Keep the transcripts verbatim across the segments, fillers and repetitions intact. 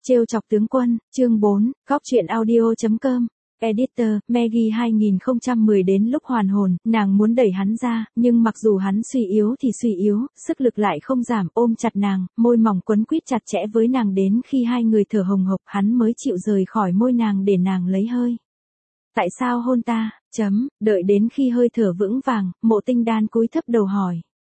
Trêu chọc tướng quân, chương bốn, góc truyện audio chấm com. Editor, Maggie hai không một không đến lúc hoàn hồn, nàng muốn đẩy hắn ra, nhưng mặc dù hắn suy yếu thì suy yếu, sức lực lại không giảm, ôm chặt nàng, môi mỏng quấn quýt chặt chẽ với nàng đến khi hai người thở hồng hộc, hắn mới chịu rời khỏi môi nàng để nàng lấy hơi. Tại sao hôn ta? Chấm, đợi đến khi hơi thở vững vàng, Mộ Tinh Đan cúi thấp đầu hỏi.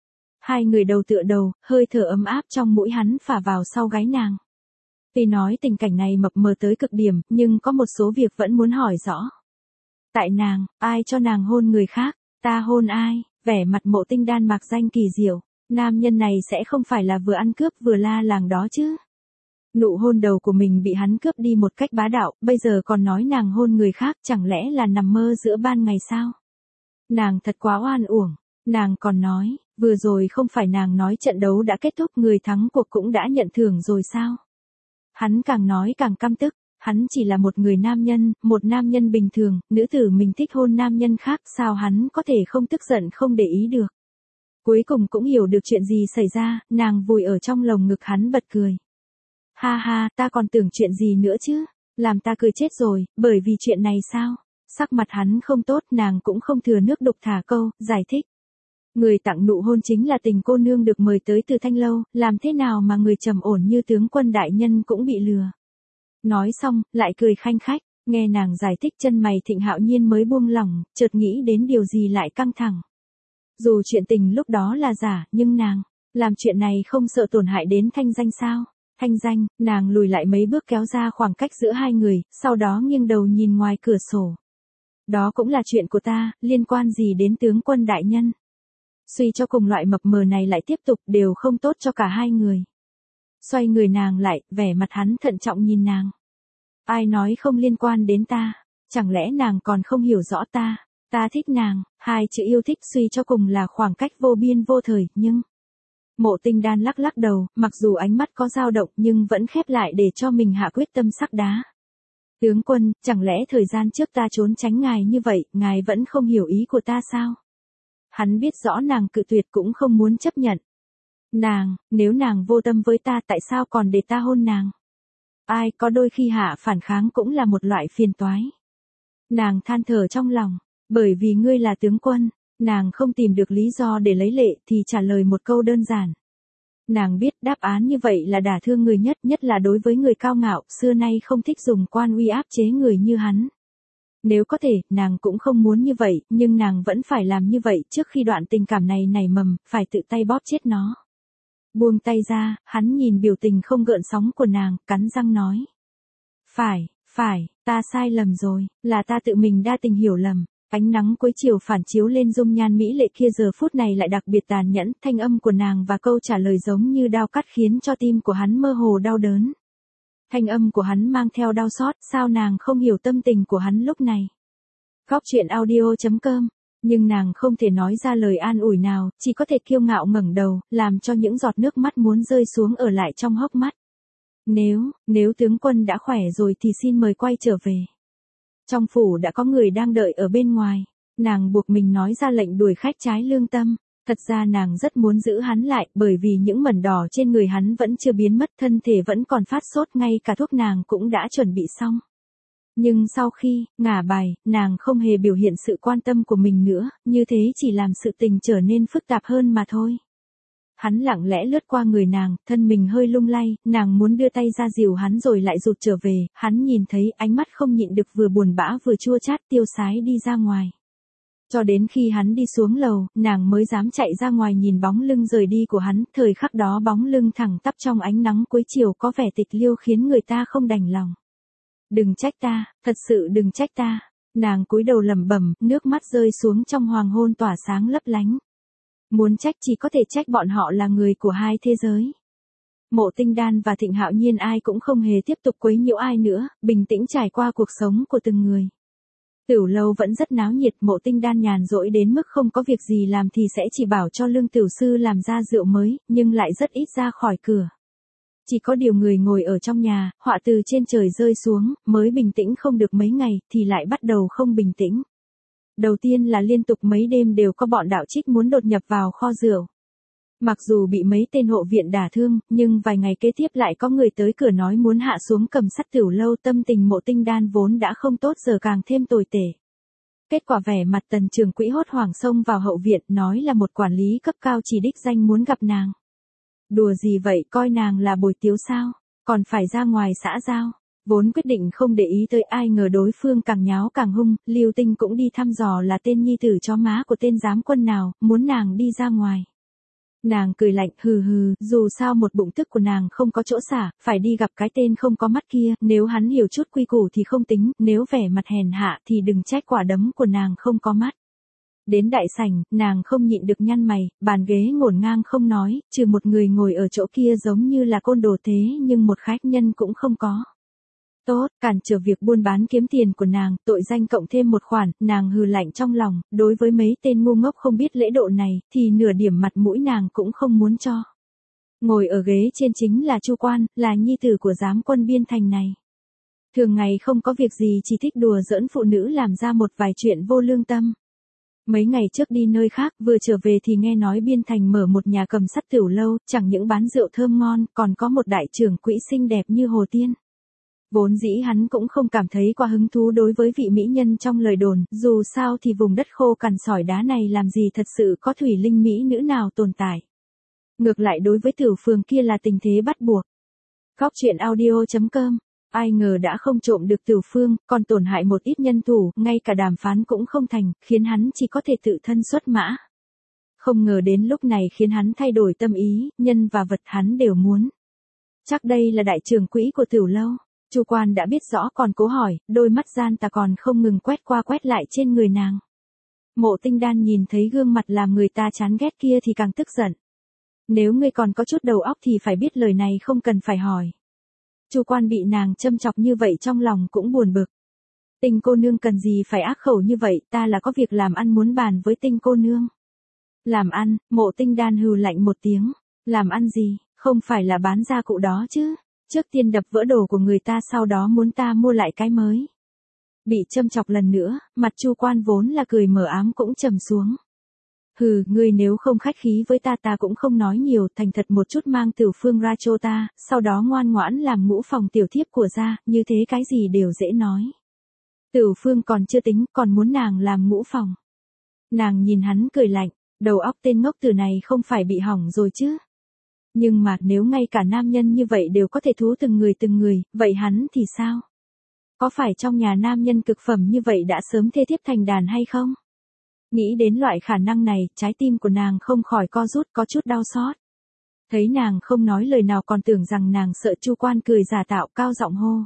Hai người đầu tựa đầu, hơi thở ấm áp trong mũi hắn phả vào sau gáy nàng. Tuy nói tình cảnh này mập mờ tới cực điểm, nhưng có một số việc vẫn muốn hỏi rõ. Tại nàng, ai cho nàng hôn người khác, ta hôn ai, vẻ mặt Mộ Tinh Đan mạc danh kỳ diệu, nam nhân này sẽ không phải là vừa ăn cướp vừa la làng đó chứ. Nụ hôn đầu của mình bị hắn cướp đi một cách bá đạo, bây giờ còn nói nàng hôn người khác, chẳng lẽ là nằm mơ giữa ban ngày sao? Nàng thật quá oan uổng, nàng còn nói, vừa rồi không phải nàng nói trận đấu đã kết thúc, người thắng cuộc cũng đã nhận thưởng rồi sao? Hắn càng nói càng căm tức, hắn chỉ là một người nam nhân, một nam nhân bình thường, nữ tử mình thích hôn nam nhân khác, sao hắn có thể không tức giận không để ý được. Cuối cùng cũng hiểu được chuyện gì xảy ra, nàng vùi ở trong lồng ngực hắn bật cười. Ha ha, ta còn tưởng chuyện gì nữa chứ, làm ta cười chết rồi, bởi vì chuyện này sao? Sắc mặt hắn không tốt, nàng cũng không thừa nước đục thả câu, giải thích. Người tặng nụ hôn chính là tình cô nương được mời tới từ Thanh Lâu, làm thế nào mà người trầm ổn như tướng quân đại nhân cũng bị lừa. Nói xong, lại cười khanh khách, nghe nàng giải thích chân mày Thịnh Hạo Nhiên mới buông lỏng, chợt nghĩ đến điều gì lại căng thẳng. Dù chuyện tình lúc đó là giả, nhưng nàng, làm chuyện này không sợ tổn hại đến thanh danh sao? Thanh danh, nàng lùi lại mấy bước kéo ra khoảng cách giữa hai người, sau đó nghiêng đầu nhìn ngoài cửa sổ. Đó cũng là chuyện của ta, liên quan gì đến tướng quân đại nhân? Suy cho cùng loại mập mờ này lại tiếp tục đều không tốt cho cả hai người. Xoay người nàng lại, vẻ mặt hắn thận trọng nhìn nàng. Ai nói không liên quan đến ta, chẳng lẽ nàng còn không hiểu rõ ta, ta thích nàng, hai chữ yêu thích suy cho cùng là khoảng cách vô biên vô thời, nhưng... Mộ Tinh Đan lắc lắc đầu, mặc dù ánh mắt có dao động nhưng vẫn khép lại để cho mình hạ quyết tâm sắc đá. Tướng quân, chẳng lẽ thời gian trước ta trốn tránh ngài như vậy, ngài vẫn không hiểu ý của ta sao? Hắn biết rõ nàng cự tuyệt cũng không muốn chấp nhận. Nàng, nếu nàng vô tâm với ta tại sao còn để ta hôn nàng? Ai, có đôi khi hạ phản kháng cũng là một loại phiền toái. Nàng than thở trong lòng, bởi vì ngươi là tướng quân, nàng không tìm được lý do để lấy lệ thì trả lời một câu đơn giản. Nàng biết đáp án như vậy là đả thương người nhất, nhất là đối với người cao ngạo, xưa nay không thích dùng quan uy áp chế người như hắn. Nếu có thể, nàng cũng không muốn như vậy, nhưng nàng vẫn phải làm như vậy trước khi đoạn tình cảm này nảy mầm, phải tự tay bóp chết nó. Buông tay ra, hắn nhìn biểu tình không gợn sóng của nàng, cắn răng nói. Phải, phải, ta sai lầm rồi, là ta tự mình đa tình hiểu lầm. Ánh nắng cuối chiều phản chiếu lên dung nhan mỹ lệ kia giờ phút này lại đặc biệt tàn nhẫn, thanh âm của nàng và câu trả lời giống như đao cắt khiến cho tim của hắn mơ hồ đau đớn. Thanh âm của hắn mang theo đau xót, sao nàng không hiểu tâm tình của hắn lúc này. Góc truyện audio chấm com, nhưng nàng không thể nói ra lời an ủi nào, chỉ có thể kiêu ngạo ngẩng đầu, làm cho những giọt nước mắt muốn rơi xuống ở lại trong hốc mắt. Nếu, nếu tướng quân đã khỏe rồi thì xin mời quay trở về. Trong phủ đã có người đang đợi ở bên ngoài, nàng buộc mình nói ra lệnh đuổi khách trái lương tâm. Thật ra nàng rất muốn giữ hắn lại, bởi vì những mẩn đỏ trên người hắn vẫn chưa biến mất, thân thể vẫn còn phát sốt, ngay cả thuốc nàng cũng đã chuẩn bị xong. Nhưng sau khi ngả bài, nàng không hề biểu hiện sự quan tâm của mình nữa, như thế chỉ làm sự tình trở nên phức tạp hơn mà thôi. Hắn lặng lẽ lướt qua người nàng, thân mình hơi lung lay, nàng muốn đưa tay ra dìu hắn rồi lại rụt trở về, hắn nhìn thấy ánh mắt không nhịn được vừa buồn bã vừa chua chát, tiêu sái đi ra ngoài. Cho đến khi hắn đi xuống lầu, nàng mới dám chạy ra ngoài nhìn bóng lưng rời đi của hắn, thời khắc đó bóng lưng thẳng tắp trong ánh nắng cuối chiều có vẻ tịch liêu khiến người ta không đành lòng. Đừng trách ta, thật sự đừng trách ta, nàng cúi đầu lẩm bẩm, nước mắt rơi xuống trong hoàng hôn tỏa sáng lấp lánh. Muốn trách chỉ có thể trách bọn họ là người của hai thế giới. Mộ Tinh Đan và Thịnh Hạo Nhiên ai cũng không hề tiếp tục quấy nhiễu ai nữa, bình tĩnh trải qua cuộc sống của từng người. Tửu lâu vẫn rất náo nhiệt, Mộ Tinh Đan nhàn rỗi đến mức không có việc gì làm thì sẽ chỉ bảo cho Lương tiểu sư làm ra rượu mới, nhưng lại rất ít ra khỏi cửa. Chỉ có điều người ngồi ở trong nhà, họa từ trên trời rơi xuống, mới bình tĩnh không được mấy ngày, thì lại bắt đầu không bình tĩnh. Đầu tiên là liên tục mấy đêm đều có bọn đạo trích muốn đột nhập vào kho rượu. Mặc dù bị mấy tên hộ viện đả thương, nhưng vài ngày kế tiếp lại có người tới cửa nói muốn hạ xuống cầm sắt tiểu lâu, tâm tình Mộ Tinh Đan vốn đã không tốt giờ càng thêm tồi tệ. Kết quả vẻ mặt Tần trưởng quỹ hốt hoảng xông vào hậu viện nói là một quản lý cấp cao chỉ đích danh muốn gặp nàng. Đùa gì vậy, coi nàng là bồi tiếu sao, còn phải ra ngoài xã giao. Vốn quyết định không để ý tới, ai ngờ đối phương càng nháo càng hung, Lưu Tinh cũng đi thăm dò là tên nhi tử chó má của tên giám quân nào, muốn nàng đi ra ngoài. Nàng cười lạnh, hừ hừ, dù sao một bụng tức của nàng không có chỗ xả, phải đi gặp cái tên không có mắt kia, nếu hắn hiểu chút quy củ thì không tính, nếu vẻ mặt hèn hạ thì đừng trách quả đấm của nàng không có mắt. Đến đại sảnh, nàng không nhịn được nhăn mày, bàn ghế ngổn ngang không nói, trừ một người ngồi ở chỗ kia giống như là côn đồ thế nhưng một khách nhân cũng không có. Tốt, cản trở việc buôn bán kiếm tiền của nàng, tội danh cộng thêm một khoản, nàng hừ lạnh trong lòng, đối với mấy tên ngu ngốc không biết lễ độ này, thì nửa điểm mặt mũi nàng cũng không muốn cho. Ngồi ở ghế trên chính là Chu Quan, là nhi tử của giám quân biên thành này. Thường ngày không có việc gì chỉ thích đùa giỡn phụ nữ, làm ra một vài chuyện vô lương tâm. Mấy ngày trước đi nơi khác, vừa trở về thì nghe nói biên thành mở một nhà cầm sắt tiểu lâu, chẳng những bán rượu thơm ngon, còn có một đại trưởng quỹ xinh đẹp như Hồ Tiên. Vốn dĩ hắn cũng không cảm thấy quá hứng thú đối với vị mỹ nhân trong lời đồn, dù sao thì vùng đất khô cằn sỏi đá này làm gì thật sự có thủy linh mỹ nữ nào tồn tại. Ngược lại đối với Tử Phường kia là tình thế bắt buộc. Góc truyện audio chấm com. Ai ngờ đã không trộm được Tử Phương, còn tổn hại một ít nhân thủ, ngay cả đàm phán cũng không thành, khiến hắn chỉ có thể tự thân xuất mã. Không ngờ đến lúc này khiến hắn thay đổi tâm ý, nhân và vật hắn đều muốn. Chắc đây là đại trưởng quỹ của tiểu lâu. Chu Quan đã biết rõ còn cố hỏi, đôi mắt gian tà còn không ngừng quét qua quét lại trên người nàng. Mộ Tinh Đan nhìn thấy gương mặt làm người ta chán ghét kia thì càng tức giận. Nếu ngươi còn có chút đầu óc thì phải biết lời này không cần phải hỏi. Chu Quan bị nàng châm chọc như vậy trong lòng cũng buồn bực. Tinh cô nương cần gì phải ác khẩu như vậy, ta là có việc làm ăn muốn bàn với Tinh cô nương. Làm ăn, Mộ Tinh Đan hừ lạnh một tiếng. Làm ăn gì, không phải là bán gia cụ đó chứ. Trước tiên đập vỡ đồ của người ta, sau đó muốn ta mua lại cái mới. Bị châm chọc lần nữa, mặt Chu Quan vốn là cười mờ ám cũng trầm xuống. Hừ, ngươi nếu không khách khí với ta ta cũng không nói nhiều, thành thật một chút mang Tử Phương ra cho ta, sau đó ngoan ngoãn làm ngũ phòng tiểu thiếp của gia, như thế cái gì đều dễ nói. Tử Phương còn chưa tính, còn muốn nàng làm ngũ phòng. Nàng nhìn hắn cười lạnh, đầu óc tên ngốc tử này không phải bị hỏng rồi chứ. Nhưng mà nếu ngay cả nam nhân như vậy đều có thể thú từng người từng người, vậy hắn thì sao? Có phải trong nhà nam nhân cực phẩm như vậy đã sớm thê thiếp thành đàn hay không? Nghĩ đến loại khả năng này, trái tim của nàng không khỏi co rút, có chút đau xót. Thấy nàng không nói lời nào còn tưởng rằng nàng sợ, Chu Quan cười giả tạo cao giọng hô.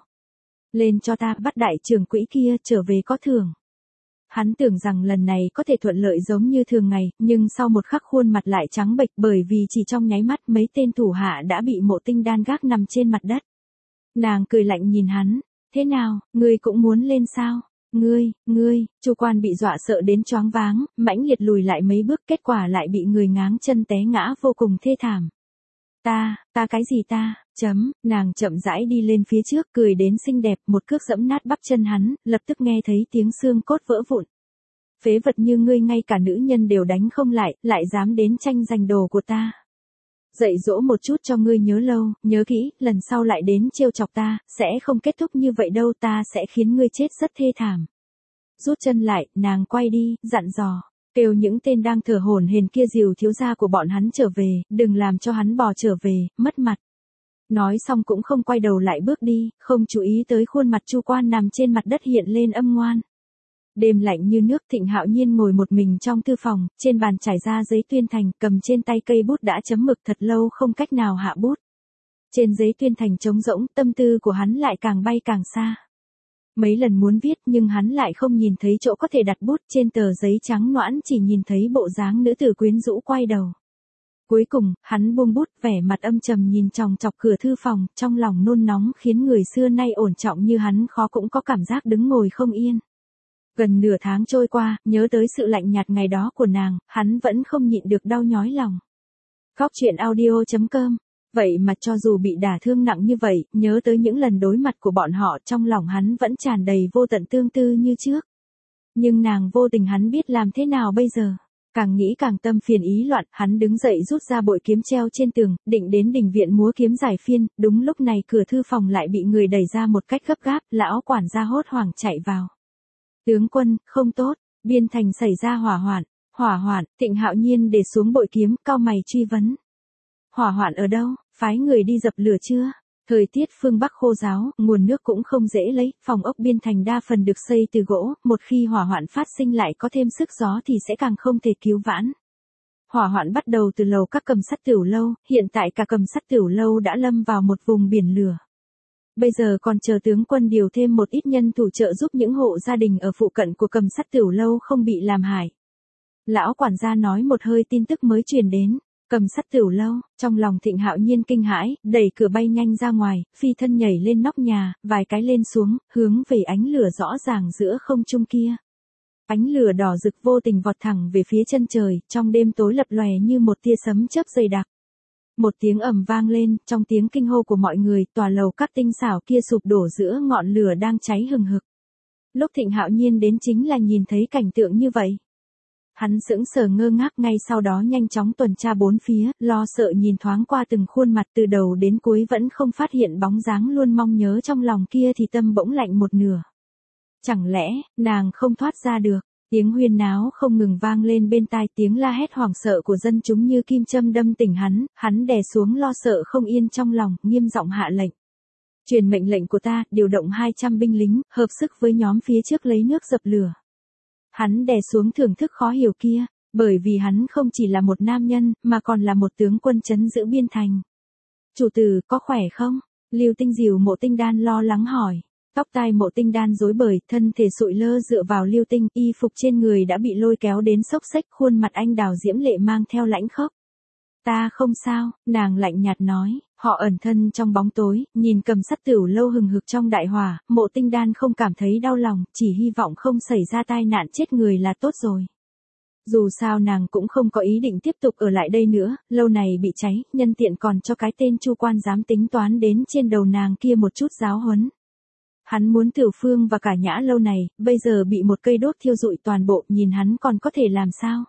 Lên cho ta, bắt đại trưởng quỹ kia trở về có thưởng. Hắn tưởng rằng lần này có thể thuận lợi giống như thường ngày, nhưng sau một khắc khuôn mặt lại trắng bệch, bởi vì chỉ trong nháy mắt mấy tên thủ hạ đã bị Mộ Tinh Đan gác nằm trên mặt đất. Nàng cười lạnh nhìn hắn, thế nào, ngươi cũng muốn lên sao? Ngươi, ngươi, Chu Quan bị dọa sợ đến choáng váng, mãnh liệt lùi lại mấy bước, kết quả lại bị người ngáng chân té ngã vô cùng thê thảm. Ta, ta cái gì ta, chấm, nàng chậm rãi đi lên phía trước, cười đến xinh đẹp, một cước giẫm nát bắp chân hắn, lập tức nghe thấy tiếng xương cốt vỡ vụn. Phế vật như ngươi ngay cả nữ nhân đều đánh không lại, lại dám đến tranh giành đồ của ta. Dạy dỗ một chút cho ngươi nhớ lâu, nhớ kỹ, lần sau lại đến trêu chọc ta, sẽ không kết thúc như vậy đâu, ta sẽ khiến ngươi chết rất thê thảm. Rút chân lại, nàng quay đi, dặn dò. Kêu những tên đang thở hổn hển kia dìu thiếu gia của bọn hắn trở về, đừng làm cho hắn bò trở về, mất mặt. Nói xong cũng không quay đầu lại bước đi, không chú ý tới khuôn mặt Chu Quan nằm trên mặt đất hiện lên âm ngoan. Đêm lạnh như nước, Thịnh Hạo Nhiên ngồi một mình trong thư phòng, trên bàn trải ra giấy tuyên thành, cầm trên tay cây bút đã chấm mực thật lâu không cách nào hạ bút. Trên giấy tuyên thành trống rỗng, tâm tư của hắn lại càng bay càng xa. Mấy lần muốn viết nhưng hắn lại không nhìn thấy chỗ có thể đặt bút, trên tờ giấy trắng nõn chỉ nhìn thấy bộ dáng nữ tử quyến rũ quay đầu. Cuối cùng, hắn buông bút, vẻ mặt âm trầm nhìn chòng chọc cửa thư phòng, trong lòng nôn nóng khiến người xưa nay ổn trọng như hắn khó cũng có cảm giác đứng ngồi không yên. Gần nửa tháng trôi qua, nhớ tới sự lạnh nhạt ngày đó của nàng, hắn vẫn không nhịn được đau nhói lòng. Góc truyện audio chấm com. Vậy mà cho dù bị đả thương nặng như vậy, nhớ tới những lần đối mặt của bọn họ, trong lòng hắn vẫn tràn đầy vô tận tương tư như trước. Nhưng nàng vô tình, hắn biết làm thế nào bây giờ? Càng nghĩ càng tâm phiền ý loạn, hắn đứng dậy rút ra bội kiếm treo trên tường, định đến đình viện múa kiếm giải phiên, đúng lúc này cửa thư phòng lại bị người đẩy ra một cách gấp gáp, lão quản gia hốt hoảng chạy vào. Tướng quân, không tốt, biên thành xảy ra hỏa hoạn, hỏa hoạn, Thịnh Hạo Nhiên để xuống bội kiếm, cau mày truy vấn. Hỏa hoạn ở đâu, phái người đi dập lửa chưa? Thời tiết phương Bắc khô ráo, nguồn nước cũng không dễ lấy, phòng ốc biên thành đa phần được xây từ gỗ, một khi hỏa hoạn phát sinh lại có thêm sức gió thì sẽ càng không thể cứu vãn. Hỏa hoạn bắt đầu từ lầu các cầm sắt tiểu lâu, hiện tại cả cầm sắt tiểu lâu đã lâm vào một vùng biển lửa. Bây giờ còn chờ tướng quân điều thêm một ít nhân thủ trợ giúp những hộ gia đình ở phụ cận của cầm sắt tiểu lâu không bị làm hại. Lão quản gia nói một hơi tin tức mới truyền đến. Cầm sắt tiểu lâu, trong lòng Thịnh Hạo Nhiên kinh hãi, đẩy cửa bay nhanh ra ngoài, phi thân nhảy lên nóc nhà, vài cái lên xuống, hướng về ánh lửa rõ ràng giữa không trung kia. Ánh lửa đỏ rực vô tình vọt thẳng về phía chân trời, trong đêm tối lập lòe như một tia sấm chớp dày đặc. Một tiếng ầm vang lên, trong tiếng kinh hô của mọi người, tòa lầu các tinh xảo kia sụp đổ giữa ngọn lửa đang cháy hừng hực. Lúc Thịnh Hạo Nhiên đến chính là nhìn thấy cảnh tượng như vậy. Hắn sững sờ ngơ ngác, ngay sau đó nhanh chóng tuần tra bốn phía, lo sợ nhìn thoáng qua từng khuôn mặt từ đầu đến cuối vẫn không phát hiện bóng dáng luôn mong nhớ trong lòng kia thì tâm bỗng lạnh một nửa. Chẳng lẽ, nàng không thoát ra được? Tiếng huyên náo không ngừng vang lên bên tai, tiếng la hét hoảng sợ của dân chúng như kim châm đâm tỉnh hắn, hắn đè xuống lo sợ không yên trong lòng, nghiêm giọng hạ lệnh. Truyền mệnh lệnh của ta, điều động hai trăm binh lính, hợp sức với nhóm phía trước lấy nước dập lửa. Hắn đè xuống thưởng thức khó hiểu kia, bởi vì hắn không chỉ là một nam nhân, mà còn là một tướng quân trấn giữ biên thành. Chủ tử, có khỏe không? Lưu Tinh dìu Mộ Tinh Đan lo lắng hỏi. Tóc tai Mộ Tinh Đan rối bời, thân thể sụi lơ dựa vào Lưu Tinh, y phục trên người đã bị lôi kéo đến xốc xếch, khuôn mặt anh đào diễm lệ mang theo lãnh khốc. Ta không sao, nàng lạnh nhạt nói. Họ ẩn thân trong bóng tối, nhìn cầm sắt tiểu lâu hừng hực trong đại hỏa, Mộ Tinh Đan không cảm thấy đau lòng, chỉ hy vọng không xảy ra tai nạn chết người là tốt rồi. Dù sao nàng cũng không có ý định tiếp tục ở lại đây nữa, lâu này bị cháy, nhân tiện còn cho cái tên Chu quan dám tính toán đến trên đầu nàng kia một chút giáo huấn. Hắn muốn Tiểu Phương và cả nhã lâu này, bây giờ bị một cây đốt thiêu rụi toàn bộ, nhìn hắn còn có thể làm sao?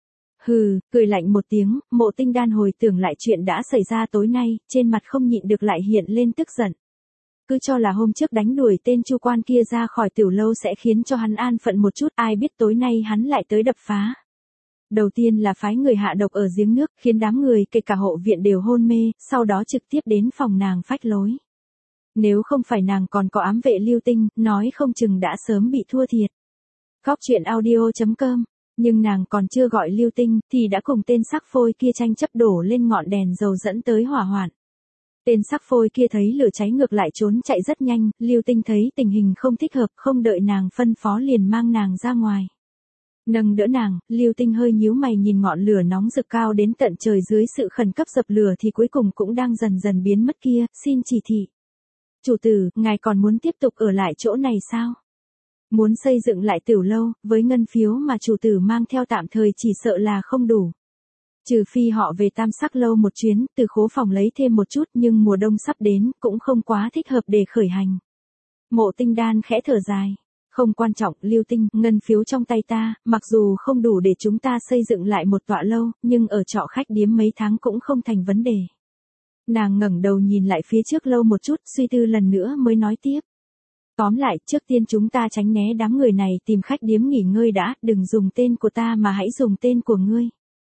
Hừ, cười lạnh một tiếng, Mộ Tinh Đan hồi tưởng lại chuyện đã xảy ra tối nay, trên mặt không nhịn được lại hiện lên tức giận. Cứ cho là hôm trước đánh đuổi tên Chu quan kia ra khỏi tiểu lâu sẽ khiến cho hắn an phận một chút, ai biết tối nay hắn lại tới đập phá. Đầu tiên là phái người hạ độc ở giếng nước, khiến đám người kể cả hộ viện đều hôn mê, sau đó trực tiếp đến phòng nàng phách lối. Nếu không phải nàng còn có ám vệ Lưu Tinh, nói không chừng đã sớm bị thua thiệt. Góc truyện audio chấm com. Nhưng nàng còn chưa gọi Lưu Tinh, thì đã cùng tên sắc phôi kia tranh chấp đổ lên ngọn đèn dầu dẫn tới hỏa hoạn. Tên sắc phôi kia thấy lửa cháy ngược lại trốn chạy rất nhanh, Lưu Tinh thấy tình hình không thích hợp, không đợi nàng phân phó liền mang nàng ra ngoài. Nâng đỡ nàng, Lưu Tinh hơi nhíu mày nhìn ngọn lửa nóng rực cao đến tận trời dưới sự khẩn cấp dập lửa thì cuối cùng cũng đang dần dần biến mất kia, xin chỉ thị. Chủ tử, ngài còn muốn tiếp tục ở lại chỗ này sao? Muốn xây dựng lại tiểu lâu, với ngân phiếu mà chủ tử mang theo tạm thời chỉ sợ là không đủ. Trừ phi họ về Tam Sắc lâu một chuyến, từ khố phòng lấy thêm một chút, nhưng mùa đông sắp đến, cũng không quá thích hợp để khởi hành. Mộ Tinh Đan khẽ thở dài. Không quan trọng, Lưu Tinh, ngân phiếu trong tay ta, mặc dù không đủ để chúng ta xây dựng lại một tọa lâu, nhưng ở trọ khách điếm mấy tháng cũng không thành vấn đề. Nàng ngẩng đầu nhìn lại phía trước lâu một chút, suy tư lần nữa mới nói tiếp. Tóm lại, trước tiên chúng ta tránh né đám người này, tìm khách điếm nghỉ ngơi đã, đừng dùng tên của ta mà hãy dùng tên của ngươi.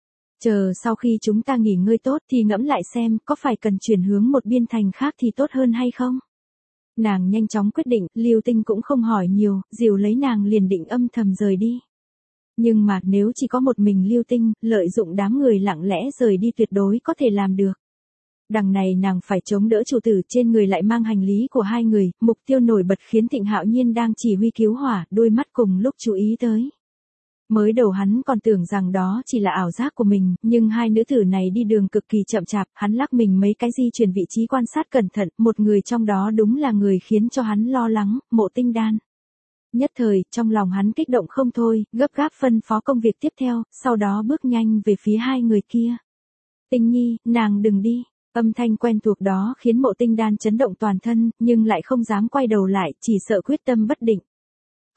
Chờ sau khi chúng ta nghỉ ngơi tốt thì ngẫm lại xem có phải cần chuyển hướng một biên thành khác thì tốt hơn hay không. Nàng nhanh chóng quyết định, Lưu Tinh cũng không hỏi nhiều, dìu lấy nàng liền định âm thầm rời đi. Nhưng mà nếu chỉ có một mình Lưu Tinh, lợi dụng đám người lặng lẽ rời đi tuyệt đối có thể làm được. Đằng này nàng phải chống đỡ chủ tử, trên người lại mang hành lý của hai người, mục tiêu nổi bật khiến Thịnh Hạo Nhiên đang chỉ huy cứu hỏa, đôi mắt cùng lúc chú ý tới. Mới đầu hắn còn tưởng rằng đó chỉ là ảo giác của mình, nhưng hai nữ tử này đi đường cực kỳ chậm chạp, hắn lắc mình mấy cái di chuyển vị trí quan sát cẩn thận, một người trong đó đúng là người khiến cho hắn lo lắng, Mộ Tinh Đan. Nhất thời, trong lòng hắn kích động không thôi, gấp gáp phân phó công việc tiếp theo, sau đó bước nhanh về phía hai người kia. Tinh Nhi, nàng đừng đi. Âm thanh quen thuộc đó khiến Mộ Tinh Đan chấn động toàn thân, nhưng lại không dám quay đầu lại, chỉ sợ quyết tâm bất định.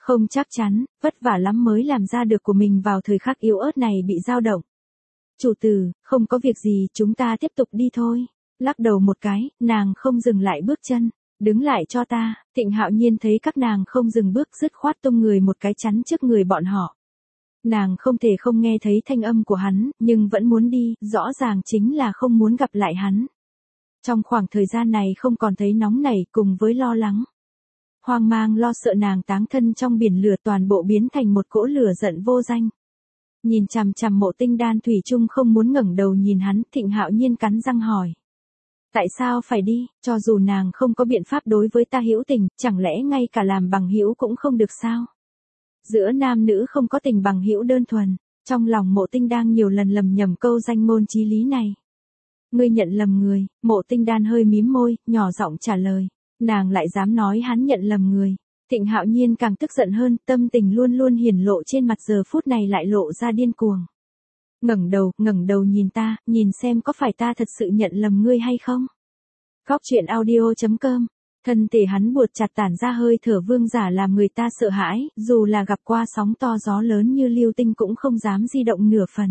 Không chắc chắn, vất vả lắm mới làm ra được của mình vào thời khắc yếu ớt này bị dao động. Chủ tử, không có việc gì, chúng ta tiếp tục đi thôi. Lắc đầu một cái, nàng không dừng lại bước chân. Đứng lại cho ta. Thịnh Hạo Nhiên thấy các nàng không dừng bước, dứt khoát tung người một cái chắn trước người bọn họ. Nàng không thể không nghe thấy thanh âm của hắn, nhưng vẫn muốn đi, rõ ràng chính là không muốn gặp lại hắn. Trong khoảng thời gian này không còn thấy nóng nảy cùng với lo lắng. Hoang mang lo sợ nàng táng thân trong biển lửa, toàn bộ biến thành một cỗ lửa giận vô danh. Nhìn chằm chằm Mộ Tinh Đan thủy chung không muốn ngẩng đầu nhìn hắn, Thịnh Hạo Nhiên cắn răng hỏi. Tại sao phải đi, cho dù nàng không có biện pháp đối với ta hữu tình, chẳng lẽ ngay cả làm bằng hữu cũng không được sao? Giữa nam nữ không có tình bằng hữu đơn thuần, trong lòng Mộ Tinh đang nhiều lần lầm nhầm câu danh ngôn chí lý này. Ngươi nhận lầm người. Mộ Tinh Đan hơi mím môi, nhỏ giọng trả lời. Nàng lại dám nói hắn nhận lầm người. Thịnh Hạo Nhiên càng tức giận hơn, tâm tình luôn luôn hiển lộ trên mặt giờ phút này lại lộ ra điên cuồng. Ngẩng đầu, ngẩng đầu nhìn ta, nhìn xem có phải ta thật sự nhận lầm ngươi hay không? Góc truyện audio chấm com. Thân thể hắn buột chặt tản ra hơi thở vương giả làm người ta sợ hãi, dù là gặp qua sóng to gió lớn như Lưu Tinh cũng không dám di động nửa phần.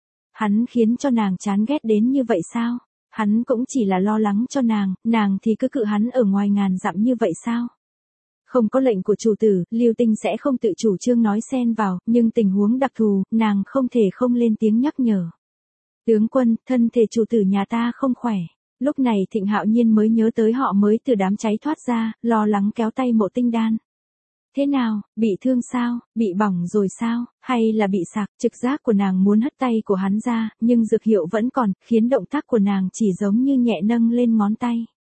Hắn khiến cho nàng chán ghét đến như vậy sao? Hắn cũng chỉ là lo lắng cho nàng, nàng thì cứ cự hắn ở ngoài ngàn dặm như vậy sao? Không có lệnh của chủ tử, Lưu Tinh sẽ không tự chủ trương nói xen vào, nhưng tình huống đặc thù, nàng không thể không lên tiếng nhắc nhở. Tướng quân, thân thể chủ tử nhà ta không khỏe. Lúc này Thịnh Hạo Nhiên mới nhớ tới họ mới từ đám cháy thoát ra, lo lắng kéo tay Mộ Tinh Đan. Thế nào, bị thương sao, bị bỏng rồi sao, hay là bị sạc? Trực giác của nàng muốn hất tay của hắn ra, nhưng dược hiệu vẫn còn, khiến động tác của nàng chỉ giống như nhẹ nâng lên ngón tay.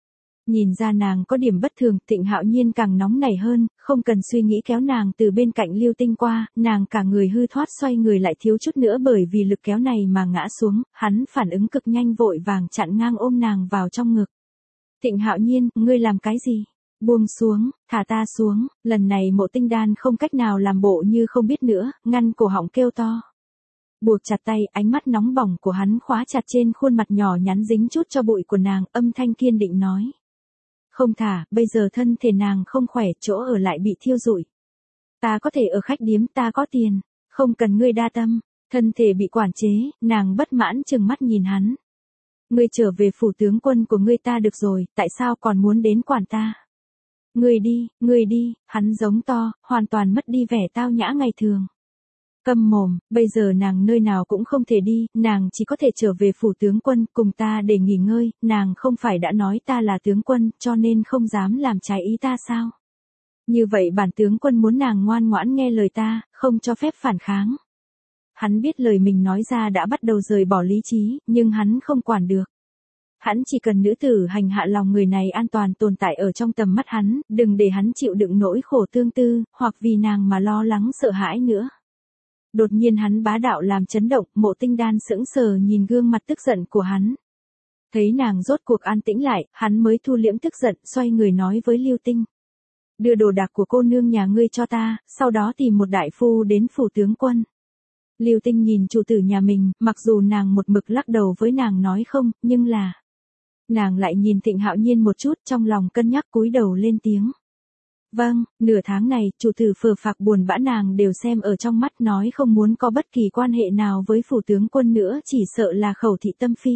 Nhìn ra nàng có điểm bất thường, Thịnh Hạo Nhiên càng nóng nảy hơn, không cần suy nghĩ kéo nàng từ bên cạnh Lưu Tinh qua, nàng cả người hư thoát xoay người lại thiếu chút nữa bởi vì lực kéo này mà ngã xuống, hắn phản ứng cực nhanh vội vàng chặn ngang ôm nàng vào trong ngực. Thịnh Hạo Nhiên, ngươi làm cái gì? Buông xuống, thả ta xuống. Lần này Mộ Tinh Đan không cách nào làm bộ như không biết nữa, ngăn cổ họng kêu to. Buộc chặt tay, ánh mắt nóng bỏng của hắn khóa chặt trên khuôn mặt nhỏ nhắn dính chút cho bụi của nàng, âm thanh kiên định nói. Không thả, bây giờ thân thể nàng không khỏe, chỗ ở lại bị thiêu rụi. Ta có thể ở khách điếm, ta có tiền, không cần ngươi đa tâm. Thân thể bị quản chế, nàng bất mãn trừng mắt nhìn hắn. Ngươi trở về phủ tướng quân của ngươi ta được rồi, tại sao còn muốn đến quản ta? Ngươi đi, ngươi đi, hắn giống to, hoàn toàn mất đi vẻ tao nhã ngày thường. Câm mồm, bây giờ nàng nơi nào cũng không thể đi, nàng chỉ có thể trở về phủ tướng quân cùng ta để nghỉ ngơi, nàng không phải đã nói ta là tướng quân, cho nên không dám làm trái ý ta sao? Như vậy bản tướng quân muốn nàng ngoan ngoãn nghe lời ta, không cho phép phản kháng. Hắn biết lời mình nói ra đã bắt đầu rời bỏ lý trí, nhưng hắn không quản được. Hắn chỉ cần nữ tử hành hạ lòng người này an toàn tồn tại ở trong tầm mắt hắn, đừng để hắn chịu đựng nỗi khổ tương tư, hoặc vì nàng mà lo lắng sợ hãi nữa. Đột nhiên hắn bá đạo làm chấn động, Mộ Tinh Đan sững sờ nhìn gương mặt tức giận của hắn. Thấy nàng rốt cuộc an tĩnh lại, hắn mới thu liễm tức giận, xoay người nói với Lưu Tinh. Đưa đồ đạc của cô nương nhà ngươi cho ta, sau đó tìm một đại phu đến phủ tướng quân. Lưu Tinh nhìn chủ tử nhà mình, mặc dù nàng một mực lắc đầu với nàng nói không, nhưng là... Nàng lại nhìn Thịnh Hạo Nhiên một chút, trong lòng cân nhắc cúi đầu lên tiếng. Vâng, nửa tháng này, chủ tử phờ phạc buồn bã nàng đều xem ở trong mắt, nói không muốn có bất kỳ quan hệ nào với phủ tướng quân nữa, chỉ sợ là khẩu thị tâm phi.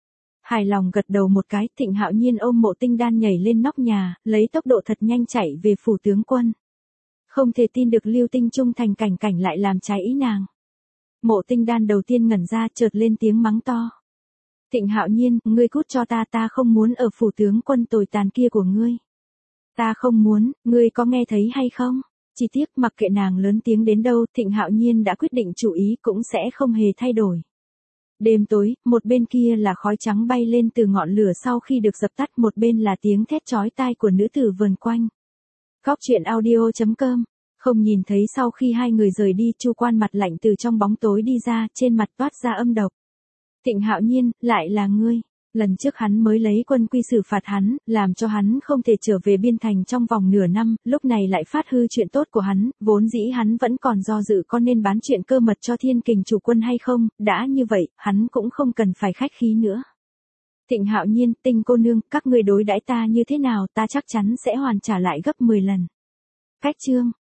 Hài lòng gật đầu một cái, Thịnh Hạo Nhiên ôm Mộ Tinh Đan nhảy lên nóc nhà, lấy tốc độ thật nhanh chạy về phủ tướng quân. Không thể tin được Lưu Tinh trung thành cảnh cảnh lại làm trái ý nàng. Mộ Tinh Đan đầu tiên ngẩn ra, chợt lên tiếng mắng to. Thịnh Hạo Nhiên, ngươi cút cho ta, ta không muốn ở phủ tướng quân tồi tàn kia của ngươi. Ta không muốn, ngươi có nghe thấy hay không? Chỉ tiếc mặc kệ nàng lớn tiếng đến đâu, Thịnh Hạo Nhiên đã quyết định chủ ý cũng sẽ không hề thay đổi. Đêm tối, một bên kia là khói trắng bay lên từ ngọn lửa sau khi được dập tắt, một bên là tiếng thét chói tai của nữ tử vần quanh. Góc truyện audio chấm com. Không nhìn thấy sau khi hai người rời đi, Chu Quan mặt lạnh từ trong bóng tối đi ra, trên mặt toát ra âm độc. Thịnh Hạo Nhiên, lại là ngươi. Lần trước hắn mới lấy quân quy xử phạt hắn, làm cho hắn không thể trở về biên thành trong vòng nửa năm, lúc này lại phát hư chuyện tốt của hắn, vốn dĩ hắn vẫn còn do dự có nên bán chuyện cơ mật cho Thiên Kình chủ quân hay không, đã như vậy, hắn cũng không cần phải khách khí nữa. Thịnh Hạo Nhiên, Tinh cô nương, các ngươi đối đãi ta như thế nào, ta chắc chắn sẽ hoàn trả lại gấp mười lần. Cách chương